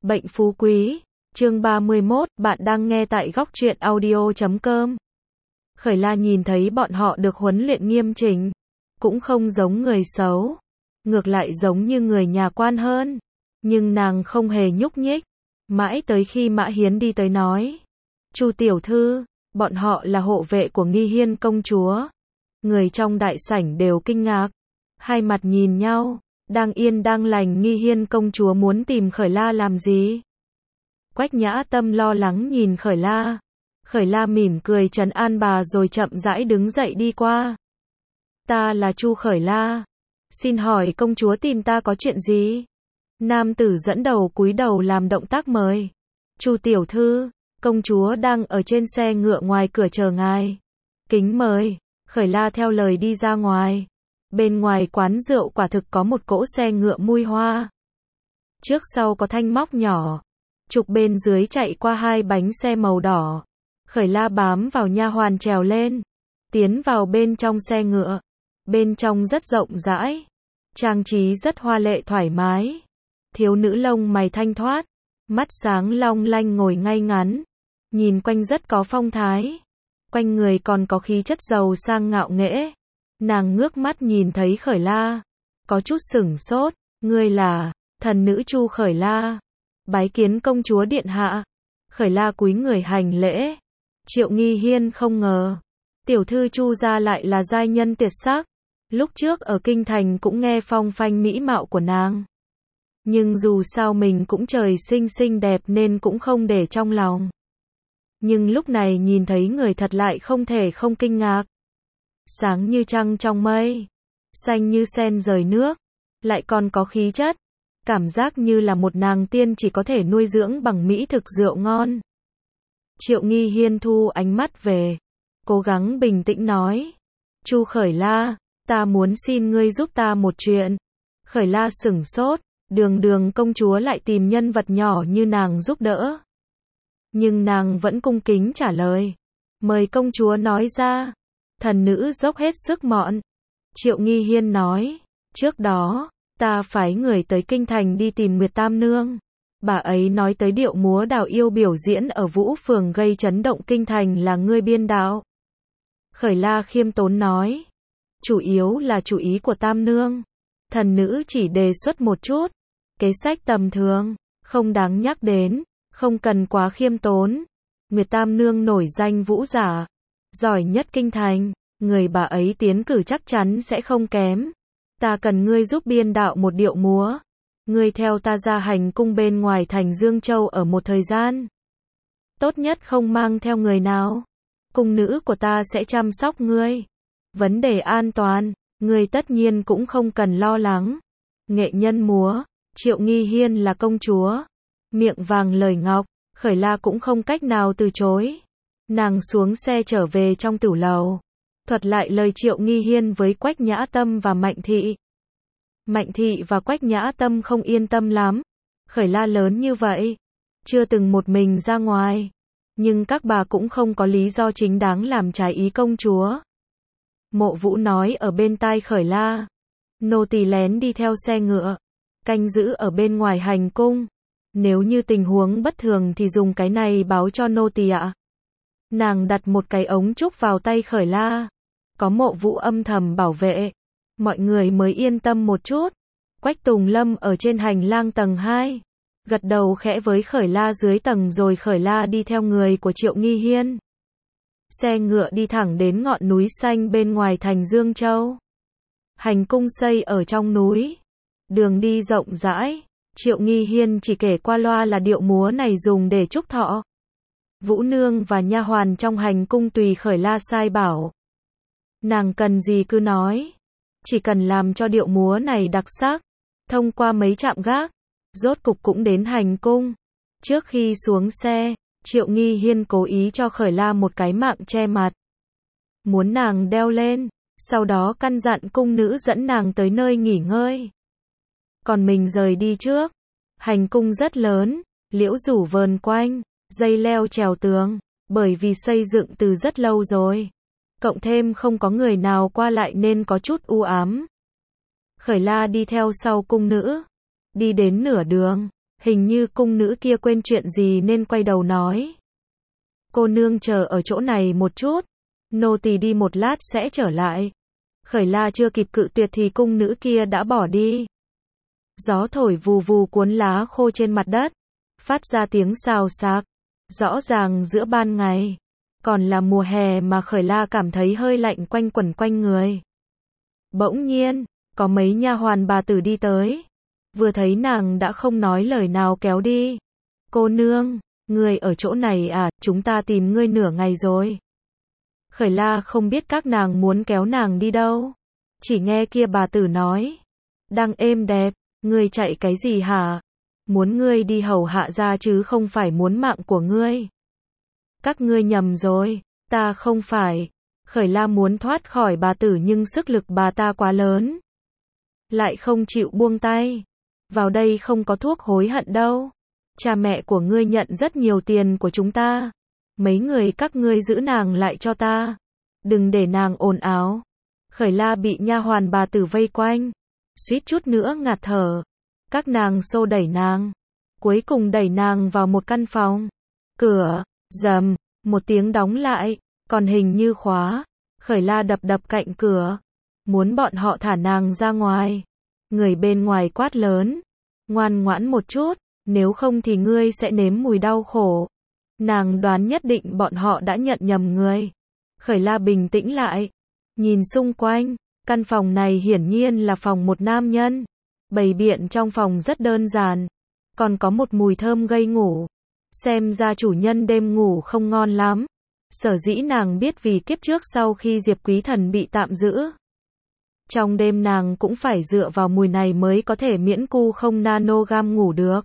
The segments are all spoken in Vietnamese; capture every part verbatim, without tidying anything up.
Bệnh phú quý, chương ba mươi mốt, bạn đang nghe tại góc truyện audio chấm com. Khởi La nhìn thấy bọn họ được huấn luyện nghiêm chỉnh, cũng không giống người xấu, ngược lại giống như người nhà quan hơn, nhưng nàng không hề nhúc nhích, mãi tới khi Mã Hiến đi tới nói, Chu tiểu thư, bọn họ là hộ vệ của Nghi Hiên công chúa. Người trong đại sảnh đều kinh ngạc, hai mặt nhìn nhau, đang yên đang lành Nghi Hiên công chúa muốn tìm Khởi La làm gì? Quách Nhã Tâm lo lắng nhìn Khởi La. Khởi La mỉm cười trấn an bà rồi chậm rãi đứng dậy đi qua. Ta là Chu Khởi La. Xin hỏi công chúa tìm ta có chuyện gì? Nam tử dẫn đầu cúi đầu làm động tác mời. Chu tiểu thư, công chúa đang ở trên xe ngựa ngoài cửa chờ ngài. Kính mời. Khởi La theo lời đi ra ngoài. Bên ngoài quán rượu quả thực có một cỗ xe ngựa mùi hoa. Trước sau có thanh móc nhỏ. Trục bên dưới chạy qua hai bánh xe màu đỏ. Khởi La bám vào nha hoàn trèo lên. Tiến vào bên trong xe ngựa. Bên trong rất rộng rãi. Trang trí rất hoa lệ thoải mái. Thiếu nữ lông mày thanh thoát. Mắt sáng long lanh ngồi ngay ngắn. Nhìn quanh rất có phong thái. Quanh người còn có khí chất giàu sang ngạo nghễ. Nàng ngước mắt nhìn thấy Khởi La. Có chút sửng sốt. Ngươi là thần nữ Chu Khởi La. Bái kiến công chúa điện hạ. Khởi La cúi người hành lễ. Triệu Nghi Hiên không ngờ. Tiểu thư Chu gia lại là giai nhân tuyệt sắc. Lúc trước ở kinh thành cũng nghe phong phanh mỹ mạo của nàng. Nhưng dù sao mình cũng trời sinh xinh đẹp nên cũng không để trong lòng. Nhưng lúc này nhìn thấy người thật lại không thể không kinh ngạc. Sáng như trăng trong mây, xanh như sen rời nước, lại còn có khí chất, cảm giác như là một nàng tiên chỉ có thể nuôi dưỡng bằng mỹ thực rượu ngon. Triệu Nghi Hiên thu ánh mắt về, cố gắng bình tĩnh nói, Chu Khởi La, ta muốn xin ngươi giúp ta một chuyện. Khởi La sửng sốt, đường đường công chúa lại tìm nhân vật nhỏ như nàng giúp đỡ. Nhưng nàng vẫn cung kính trả lời, mời công chúa nói ra. Thần nữ dốc hết sức mọn. Triệu Nghi Hiên nói, trước đó, ta phái người tới kinh thành đi tìm Nguyệt Tam Nương. Bà ấy nói tới điệu múa đào yêu biểu diễn ở Vũ Phường gây chấn động kinh thành là ngươi biên đạo. Khởi La khiêm tốn nói, chủ yếu là chủ ý của Tam Nương. Thần nữ chỉ đề xuất một chút, kế sách tầm thường, không đáng nhắc đến, không cần quá khiêm tốn. Nguyệt Tam Nương nổi danh vũ giả, giỏi nhất kinh thành, người bà ấy tiến cử chắc chắn sẽ không kém. Ta cần ngươi giúp biên đạo một điệu múa. Ngươi theo ta ra hành cung bên ngoài thành Dương Châu ở một thời gian. Tốt nhất không mang theo người nào. Cung nữ của ta sẽ chăm sóc ngươi. Vấn đề an toàn, ngươi tất nhiên cũng không cần lo lắng. Nghệ nhân múa, Triệu Nghi Hiên là công chúa. Miệng vàng lời ngọc, Khởi La cũng không cách nào từ chối. Nàng xuống xe trở về trong tửu lầu, thuật lại lời Triệu Nghi Hiên với Quách Nhã Tâm và Mạnh Thị. Mạnh Thị và Quách Nhã Tâm không yên tâm lắm. Khởi La lớn như vậy, chưa từng một mình ra ngoài, nhưng các bà cũng không có lý do chính đáng làm trái ý công chúa. Mộ Vũ nói ở bên tai Khởi La, nô tỳ lén đi theo xe ngựa, canh giữ ở bên ngoài hành cung. Nếu như tình huống bất thường thì dùng cái này báo cho nô tỳ ạ. Nàng đặt một cái ống trúc vào tay Khởi La. Có Mộ Vũ âm thầm bảo vệ, mọi người mới yên tâm một chút. Quách Tùng Lâm ở trên hành lang tầng hai, gật đầu khẽ với Khởi La dưới tầng rồi Khởi La đi theo người của Triệu Nghi Hiên. Xe ngựa đi thẳng đến ngọn núi xanh bên ngoài thành Dương Châu. Hành cung xây ở trong núi, đường đi rộng rãi. Triệu Nghi Hiên chỉ kể qua loa là điệu múa này dùng để chúc thọ. Vũ Nương và nha hoàn trong hành cung tùy Khởi La sai bảo. Nàng cần gì cứ nói, chỉ cần làm cho điệu múa này đặc sắc. Thông qua mấy trạm gác, rốt cục cũng đến hành cung. Trước khi xuống xe, Triệu Nghi Hiên cố ý cho Khởi La một cái mạng che mặt, muốn nàng đeo lên, sau đó căn dặn cung nữ dẫn nàng tới nơi nghỉ ngơi. Còn mình rời đi trước. Hành cung rất lớn, liễu rủ vờn quanh, dây leo trèo tường, bởi vì xây dựng từ rất lâu rồi. Cộng thêm không có người nào qua lại nên có chút u ám. Khởi La đi theo sau cung nữ. Đi đến nửa đường, Hình như cung nữ kia quên chuyện gì nên quay đầu nói. Cô nương chờ ở chỗ này một chút. Nô tỳ đi một lát sẽ trở lại. Khởi La chưa kịp cự tuyệt thì cung nữ kia đã bỏ đi. Gió thổi vù vù cuốn lá khô trên mặt đất, phát ra tiếng xào xạc. Rõ ràng giữa ban ngày, còn là mùa hè mà Khởi La cảm thấy hơi lạnh quanh quẩn quanh người. Bỗng nhiên, có mấy nha hoàn bà tử đi tới. Vừa thấy nàng đã không nói lời nào kéo đi. Cô nương, ngươi ở chỗ này à, chúng ta tìm ngươi nửa ngày rồi. Khởi La không biết các nàng muốn kéo nàng đi đâu. Chỉ nghe kia bà tử nói. Đang êm đẹp, ngươi chạy cái gì hả? Muốn ngươi đi hầu hạ ra chứ không phải muốn mạng của ngươi. Các ngươi nhầm rồi, ta không phải. Khởi La muốn thoát khỏi bà tử nhưng sức lực bà ta quá lớn. Lại không chịu buông tay. Vào đây không có thuốc hối hận đâu. Cha mẹ của ngươi nhận rất nhiều tiền của chúng ta. Mấy người các ngươi giữ nàng lại cho ta. Đừng để nàng ồn ào. Khởi La bị nha hoàn bà tử vây quanh. Suýt chút nữa ngạt thở. Các nàng xô đẩy nàng. Cuối cùng đẩy nàng vào một căn phòng. Cửa, rầm, một tiếng đóng lại. Còn hình như khóa. Khởi La đập đập cạnh cửa. Muốn bọn họ thả nàng ra ngoài. Người bên ngoài quát lớn. Ngoan ngoãn một chút. Nếu không thì ngươi sẽ nếm mùi đau khổ. Nàng đoán nhất định bọn họ đã nhận nhầm người. Khởi La bình tĩnh lại. Nhìn xung quanh. Căn phòng này hiển nhiên là phòng một nam nhân. Bày biện trong phòng rất đơn giản. Còn có một mùi thơm gây ngủ. Xem ra chủ nhân đêm ngủ không ngon lắm. Sở dĩ nàng biết vì kiếp trước sau khi Diệp Quý Thần bị tạm giữ. Trong đêm nàng cũng phải dựa vào mùi này mới có thể miễn cu không nanogam ngủ được.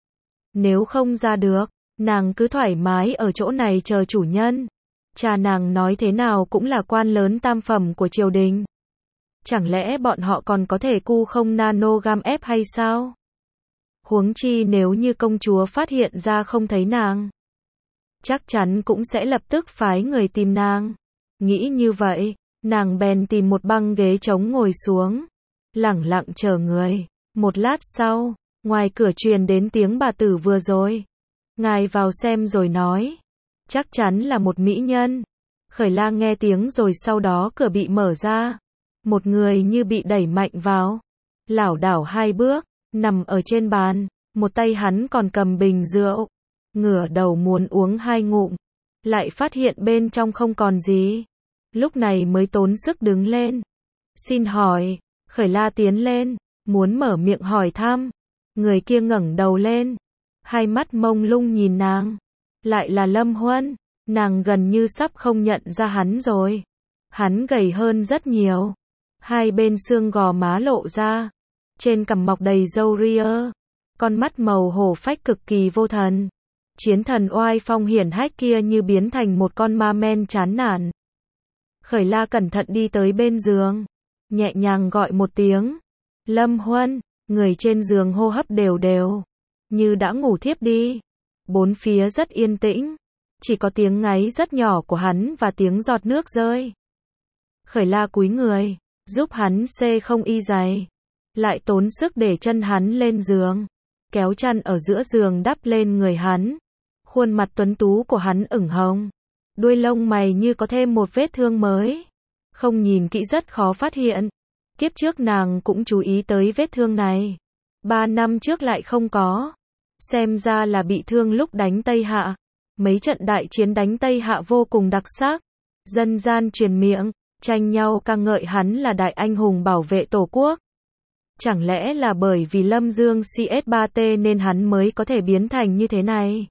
Nếu không ra được, nàng cứ thoải mái ở chỗ này chờ chủ nhân. Cha nàng nói thế nào cũng là quan lớn tam phẩm của triều đình. Chẳng lẽ bọn họ còn có thể cu không nanogam ép hay sao? Huống chi nếu như công chúa phát hiện ra không thấy nàng, chắc chắn cũng sẽ lập tức phái người tìm nàng. Nghĩ như vậy, nàng bèn tìm một băng ghế trống ngồi xuống, lẳng lặng chờ người. Một lát sau, ngoài cửa truyền đến tiếng bà tử vừa rồi. Ngài vào xem rồi nói. Chắc chắn là một mỹ nhân. Khởi La nghe tiếng rồi sau đó cửa bị mở ra. Một người như bị đẩy mạnh vào. Lảo đảo hai bước, nằm ở trên bàn. Một tay hắn còn cầm bình rượu. Ngửa đầu muốn uống hai ngụm. Lại phát hiện bên trong không còn gì. Lúc này mới tốn sức đứng lên. Xin hỏi. Khởi La tiến lên. Muốn mở miệng hỏi thăm. Người kia ngẩng đầu lên. Hai mắt mông lung nhìn nàng. Lại là Lâm Huân. Nàng gần như sắp không nhận ra hắn rồi. Hắn gầy hơn rất nhiều. Hai bên xương gò má lộ ra. Trên cằm mọc đầy râu ria. Con mắt màu hổ phách cực kỳ vô thần. Chiến thần oai phong hiển hách kia như biến thành một con ma men chán nản. Khởi La cẩn thận đi tới bên giường. Nhẹ nhàng gọi một tiếng. Lâm Huân. Người trên giường hô hấp đều đều. Như đã ngủ thiếp đi. Bốn phía rất yên tĩnh. Chỉ có tiếng ngáy rất nhỏ của hắn và tiếng giọt nước rơi. Khởi La cúi người. Giúp hắn xê không y giày. Lại tốn sức để chân hắn lên giường. Kéo chăn ở giữa giường đắp lên người hắn. Khuôn mặt tuấn tú của hắn ửng hồng. Đuôi lông mày như có thêm một vết thương mới. Không nhìn kỹ rất khó phát hiện. Kiếp trước nàng cũng chú ý tới vết thương này. Ba năm trước lại không có. Xem ra là bị thương lúc đánh Tây Hạ. Mấy trận đại chiến đánh Tây Hạ vô cùng đặc sắc. Dân gian truyền miệng, tranh nhau ca ngợi hắn là đại anh hùng bảo vệ tổ quốc. Chẳng lẽ là bởi vì Lâm Dương xê ét ba T nên hắn mới có thể biến thành như thế này?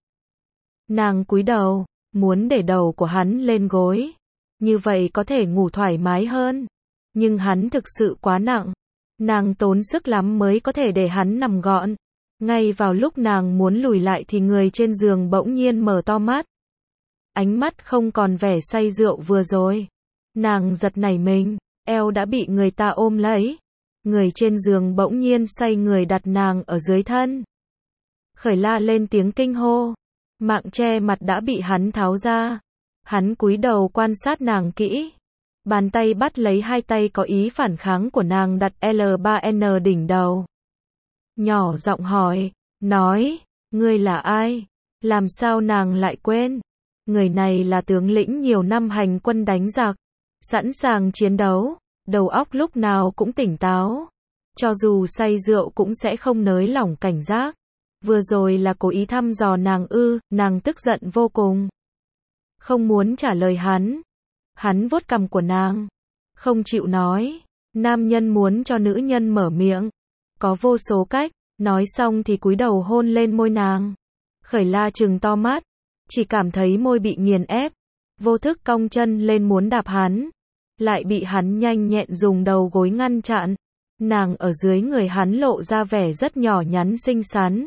Nàng cúi đầu, muốn để đầu của hắn lên gối. Như vậy có thể ngủ thoải mái hơn. Nhưng hắn thực sự quá nặng. Nàng tốn sức lắm mới có thể để hắn nằm gọn. Ngay vào lúc nàng muốn lùi lại thì người trên giường bỗng nhiên mở to mắt. Ánh mắt không còn vẻ say rượu vừa rồi. Nàng giật nảy mình, eo đã bị người ta ôm lấy. Người trên giường bỗng nhiên xoay người đặt nàng ở dưới thân. Khởi La lên tiếng kinh hô. Mạng che mặt đã bị hắn tháo ra. Hắn cúi đầu quan sát nàng kỹ. Bàn tay bắt lấy hai tay có ý phản kháng của nàng đặt L ba N đỉnh đầu. Nhỏ giọng hỏi, nói, ngươi là ai? Làm sao nàng lại quên? Người này là tướng lĩnh nhiều năm hành quân đánh giặc, sẵn sàng chiến đấu, đầu óc lúc nào cũng tỉnh táo. Cho dù say rượu cũng sẽ không nới lỏng cảnh giác. Vừa rồi là cố ý thăm dò nàng ư, nàng tức giận vô cùng. Không muốn trả lời hắn. Hắn vuốt cằm của nàng. Không chịu nói. Nam nhân muốn cho nữ nhân mở miệng. Có vô số cách. Nói xong thì cúi đầu hôn lên môi nàng. Khởi La trừng to mắt. Chỉ cảm thấy môi bị nghiền ép. Vô thức cong chân lên muốn đạp hắn. Lại bị hắn nhanh nhẹn dùng đầu gối ngăn chặn. Nàng ở dưới người hắn lộ ra vẻ rất nhỏ nhắn xinh xắn.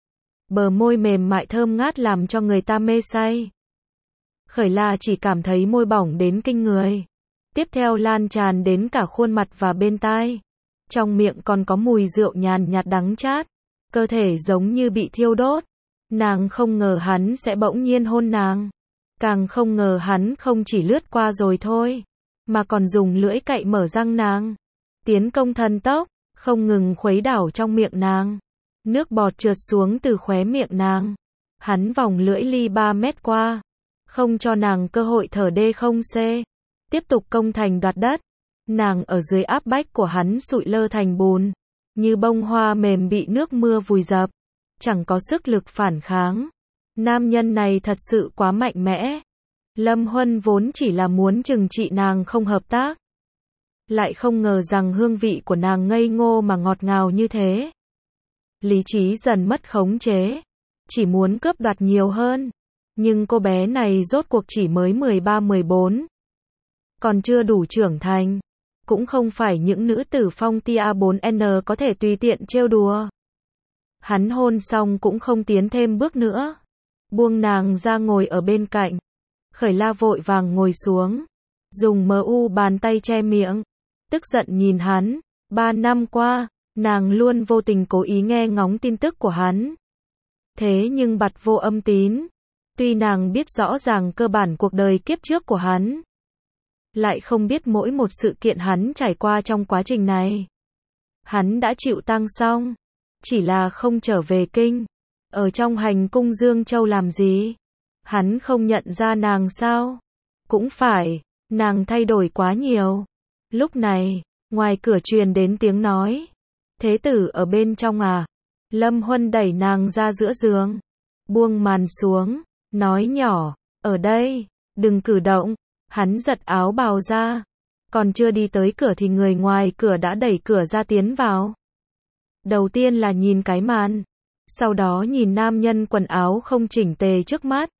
Bờ môi mềm mại thơm ngát làm cho người ta mê say. Khởi La chỉ cảm thấy môi bỏng đến kinh người. Tiếp theo lan tràn đến cả khuôn mặt và bên tai. Trong miệng còn có mùi rượu nhàn nhạt đắng chát. Cơ thể giống như bị thiêu đốt. Nàng không ngờ hắn sẽ bỗng nhiên hôn nàng. Càng không ngờ hắn không chỉ lướt qua rồi thôi. Mà còn dùng lưỡi cạy mở răng nàng. Tiến công thần tốc, không ngừng khuấy đảo trong miệng nàng. Nước bọt trượt xuống từ khóe miệng nàng. Hắn vòng lưỡi ly ba mét qua. Không cho nàng cơ hội thở đê không xê. Tiếp tục công thành đoạt đất. Nàng ở dưới áp bách của hắn sụi lơ thành bùn. Như bông hoa mềm bị nước mưa vùi dập. Chẳng có sức lực phản kháng. Nam nhân này thật sự quá mạnh mẽ. Lâm Huân vốn chỉ là muốn trừng trị nàng không hợp tác. Lại không ngờ rằng hương vị của nàng ngây ngô mà ngọt ngào như thế. Lý trí dần mất khống chế. Chỉ muốn cướp đoạt nhiều hơn. Nhưng cô bé này rốt cuộc chỉ mới mười ba mười bốn. Còn chưa đủ trưởng thành. Cũng không phải những nữ tử phong tia bốn N có thể tùy tiện trêu đùa. Hắn hôn xong cũng không tiến thêm bước nữa. Buông nàng ra ngồi ở bên cạnh. Khởi La vội vàng ngồi xuống. Dùng mờ u bàn tay che miệng. Tức giận nhìn hắn. Ba năm qua, nàng luôn vô tình cố ý nghe ngóng tin tức của hắn. Thế nhưng bặt vô âm tín. Tuy nàng biết rõ ràng cơ bản cuộc đời kiếp trước của hắn. Lại không biết mỗi một sự kiện hắn trải qua trong quá trình này. Hắn đã chịu tang xong. Chỉ là không trở về kinh. Ở trong hành cung Dương Châu làm gì? Hắn không nhận ra nàng sao? Cũng phải, nàng thay đổi quá nhiều. Lúc này, ngoài cửa truyền đến tiếng nói. Thế tử ở bên trong à? Lâm Huân đẩy nàng ra giữa giường. Buông màn xuống. Nói nhỏ, ở đây, đừng cử động. Hắn giật áo bào ra. Còn chưa đi tới cửa thì người ngoài cửa đã đẩy cửa ra tiến vào. Đầu tiên là nhìn cái màn. Sau đó nhìn nam nhân quần áo không chỉnh tề trước mắt.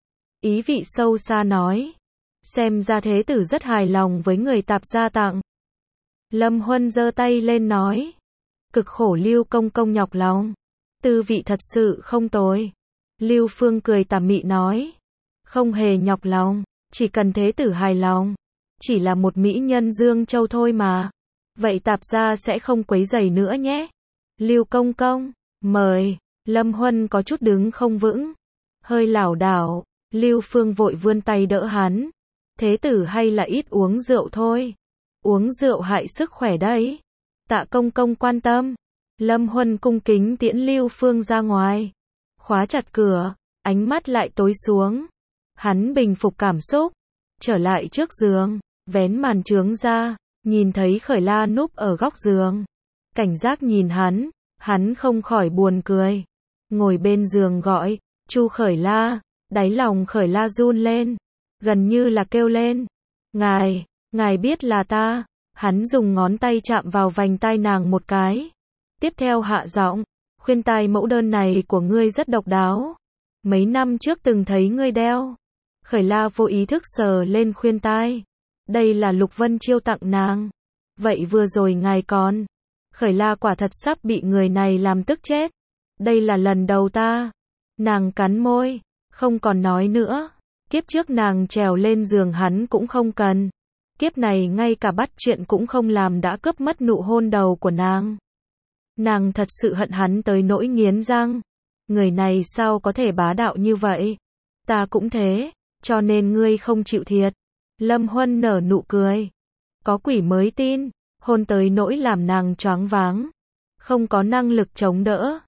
Ý vị sâu xa nói. Xem ra thế tử rất hài lòng với người tạp gia tặng. Lâm Huân giơ tay lên nói. Cực khổ Lưu công công nhọc lòng. Tư vị thật sự không tồi. Lưu Phương cười tà mị nói. Không hề nhọc lòng. Chỉ cần thế tử hài lòng. Chỉ là một mỹ nhân Dương Châu thôi mà. Vậy tạp gia sẽ không quấy rầy nữa nhé. Lưu công công, mời. Lâm Huân có chút đứng không vững. Hơi lảo đảo. Lưu Phương vội vươn tay đỡ hắn. Thế tử hay là ít uống rượu thôi. Uống rượu hại sức khỏe đấy. Tạ công công quan tâm. Lâm Huân cung kính tiễn Lưu Phương ra ngoài. Khóa chặt cửa. Ánh mắt lại tối xuống. Hắn bình phục cảm xúc. Trở lại trước giường. Vén màn trướng ra. Nhìn thấy Khởi La núp ở góc giường. Cảnh giác nhìn hắn. Hắn không khỏi buồn cười. Ngồi bên giường gọi. Chu Khởi La. Đáy lòng Khởi La run lên. Gần như là kêu lên. Ngài, ngài biết là ta. Hắn dùng ngón tay chạm vào vành tai nàng một cái. Tiếp theo hạ giọng. Khuyên tai mẫu đơn này của ngươi rất độc đáo. Mấy năm trước từng thấy ngươi đeo. Khởi La vô ý thức sờ lên khuyên tai. Đây là Lục Vân Chiêu tặng nàng. Vậy vừa rồi ngài còn. Khởi La quả thật sắp bị người này làm tức chết. Đây là lần đầu ta. Nàng cắn môi. Không còn nói nữa. Kiếp trước nàng trèo lên giường hắn cũng không cần. Kiếp này ngay cả bắt chuyện cũng không làm đã cướp mất nụ hôn đầu của nàng. Nàng thật sự hận hắn tới nỗi nghiến răng. Người này sao có thể bá đạo như vậy? Ta cũng thế, cho nên ngươi không chịu thiệt. Lâm Huân nở nụ cười. Có quỷ mới tin, hôn tới nỗi làm nàng choáng váng. Không có năng lực chống đỡ.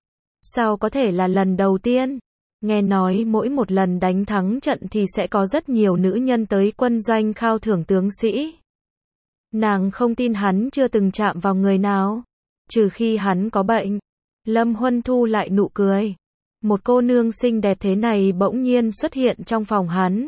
Sao có thể là lần đầu tiên? Nghe nói mỗi một lần đánh thắng trận thì sẽ có rất nhiều nữ nhân tới quân doanh khao thưởng tướng sĩ. Nàng không tin hắn chưa từng chạm vào người nào, trừ khi hắn có bệnh. Lâm Huân thu lại nụ cười. Một cô nương xinh đẹp thế này bỗng nhiên xuất hiện trong phòng hắn.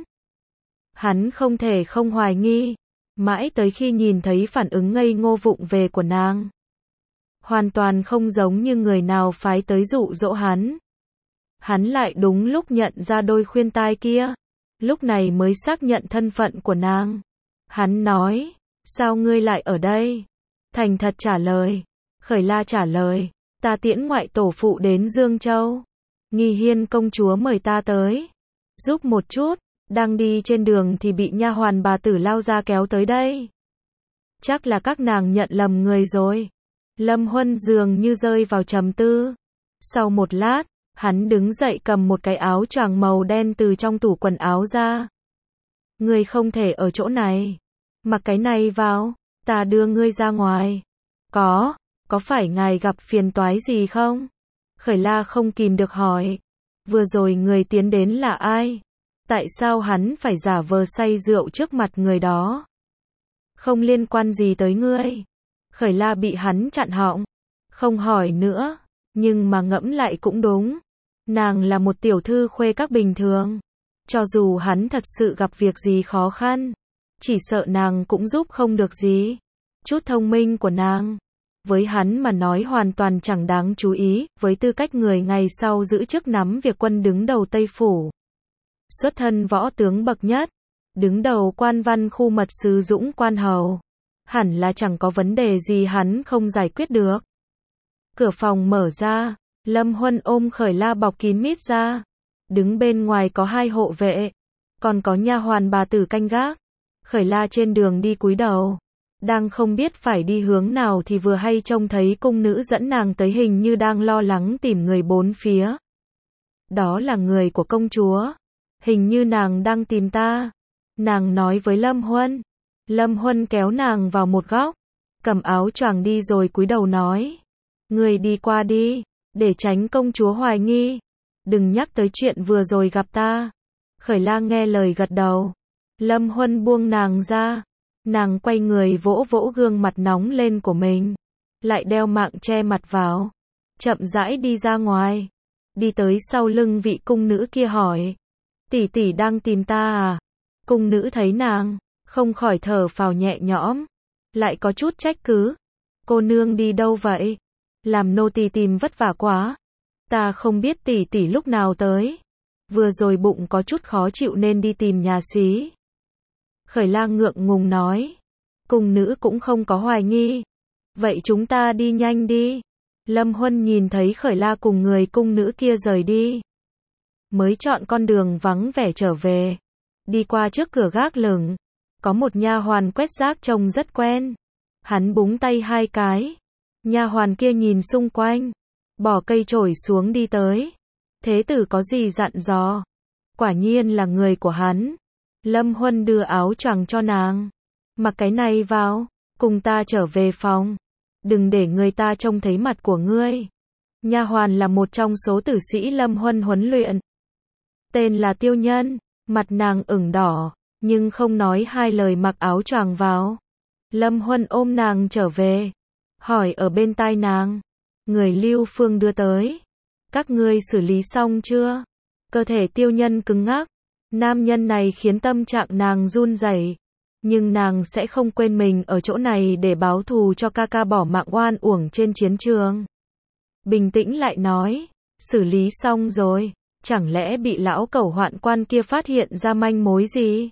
Hắn không thể không hoài nghi, mãi tới khi nhìn thấy phản ứng ngây ngô vụng về của nàng. Hoàn toàn không giống như người nào phái tới dụ dỗ hắn. Hắn lại đúng lúc nhận ra đôi khuyên tai kia, lúc này mới xác nhận thân phận của nàng. Hắn nói, sao ngươi lại ở đây? Thành thật trả lời. Khởi La trả lời, ta tiễn ngoại tổ phụ đến Dương Châu. Nghi Hiên công chúa mời ta tới, giúp một chút. Đang đi trên đường thì bị nha hoàn bà tử lao ra kéo tới đây. Chắc là các nàng nhận lầm người rồi. Lâm Huân dường như rơi vào trầm tư. Sau một lát, hắn đứng dậy cầm một cái áo choàng màu đen từ trong tủ quần áo ra. Ngươi không thể ở chỗ này. Mặc cái này vào, ta đưa ngươi ra ngoài. Có, có phải ngài gặp phiền toái gì không? Khởi La không kìm được hỏi. Vừa rồi người tiến đến là ai? Tại sao hắn phải giả vờ say rượu trước mặt người đó? Không liên quan gì tới ngươi. Khởi La bị hắn chặn họng. Không hỏi nữa, nhưng mà ngẫm lại cũng đúng. Nàng là một tiểu thư khuê các bình thường. Cho dù hắn thật sự gặp việc gì khó khăn, chỉ sợ nàng cũng giúp không được gì. Chút thông minh của nàng, với hắn mà nói hoàn toàn chẳng đáng chú ý, với tư cách người ngày sau giữ chức nắm việc quân đứng đầu Tây Phủ. Xuất thân võ tướng bậc nhất, đứng đầu quan văn khu mật sứ Dũng Quan Hầu. Hẳn là chẳng có vấn đề gì hắn không giải quyết được. Cửa phòng mở ra, Lâm Huân ôm Khởi La bọc kín mít ra. Đứng bên ngoài có hai hộ vệ, còn có nha hoàn bà tử canh gác. Khởi La trên đường đi cúi đầu, đang không biết phải đi hướng nào thì vừa hay trông thấy cung nữ dẫn nàng tới, hình như đang lo lắng tìm người bốn phía. Đó là người của công chúa. Hình như nàng đang tìm ta. Nàng nói với Lâm Huân. Lâm Huân kéo nàng vào một góc, cầm áo choàng đi rồi cúi đầu nói. Người đi qua đi, để tránh công chúa hoài nghi. Đừng nhắc tới chuyện vừa rồi gặp ta. Khởi La nghe lời gật đầu. Lâm Huân buông nàng ra. Nàng quay người vỗ vỗ gương mặt nóng lên của mình, lại đeo mạng che mặt vào, chậm rãi đi ra ngoài. Đi tới sau lưng vị cung nữ kia hỏi. Tỷ tỷ đang tìm ta à? Cung nữ thấy nàng, không khỏi thở phào nhẹ nhõm, lại có chút trách cứ. Cô nương đi đâu vậy? Làm nô tỳ tìm vất vả quá. Ta không biết tỷ tỷ lúc nào tới. Vừa rồi bụng có chút khó chịu nên đi tìm nhà xí. Khởi La ngượng ngùng nói. Cung nữ cũng không có hoài nghi. Vậy chúng ta đi nhanh đi. Lâm Huân nhìn thấy Khởi La cùng người cung nữ kia rời đi, mới chọn con đường vắng vẻ trở về. Đi qua trước cửa gác lửng, có một nha hoàn quét rác trông rất quen. Hắn búng tay hai cái. Nha hoàn kia nhìn xung quanh, bỏ cây chổi xuống đi tới. Thế tử có gì dặn dò? Quả nhiên là người của hắn. Lâm Huân đưa áo choàng cho nàng. Mặc cái này vào, cùng ta trở về phòng. Đừng để người ta trông thấy mặt của ngươi. Nha hoàn là một trong số tử sĩ Lâm Huân huấn luyện. Tên là Tiêu Nhân. Mặt nàng ửng đỏ, nhưng không nói hai lời mặc áo choàng vào. Lâm Huân ôm nàng trở về, hỏi ở bên tai nàng. Người Lưu Phương đưa tới. Các ngươi xử lý xong chưa? Cơ thể Tiêu Nhân cứng ngắc. Nam nhân này khiến tâm trạng nàng run rẩy. Nhưng nàng sẽ không quên mình ở chỗ này để báo thù cho ca ca bỏ mạng oan uổng trên chiến trường. Bình tĩnh lại nói, xử lý xong rồi, chẳng lẽ bị lão cẩu hoạn quan kia phát hiện ra manh mối gì?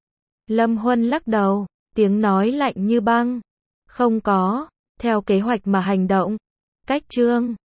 Lâm Huân lắc đầu, tiếng nói lạnh như băng. Không có, theo kế hoạch mà hành động. Cách chương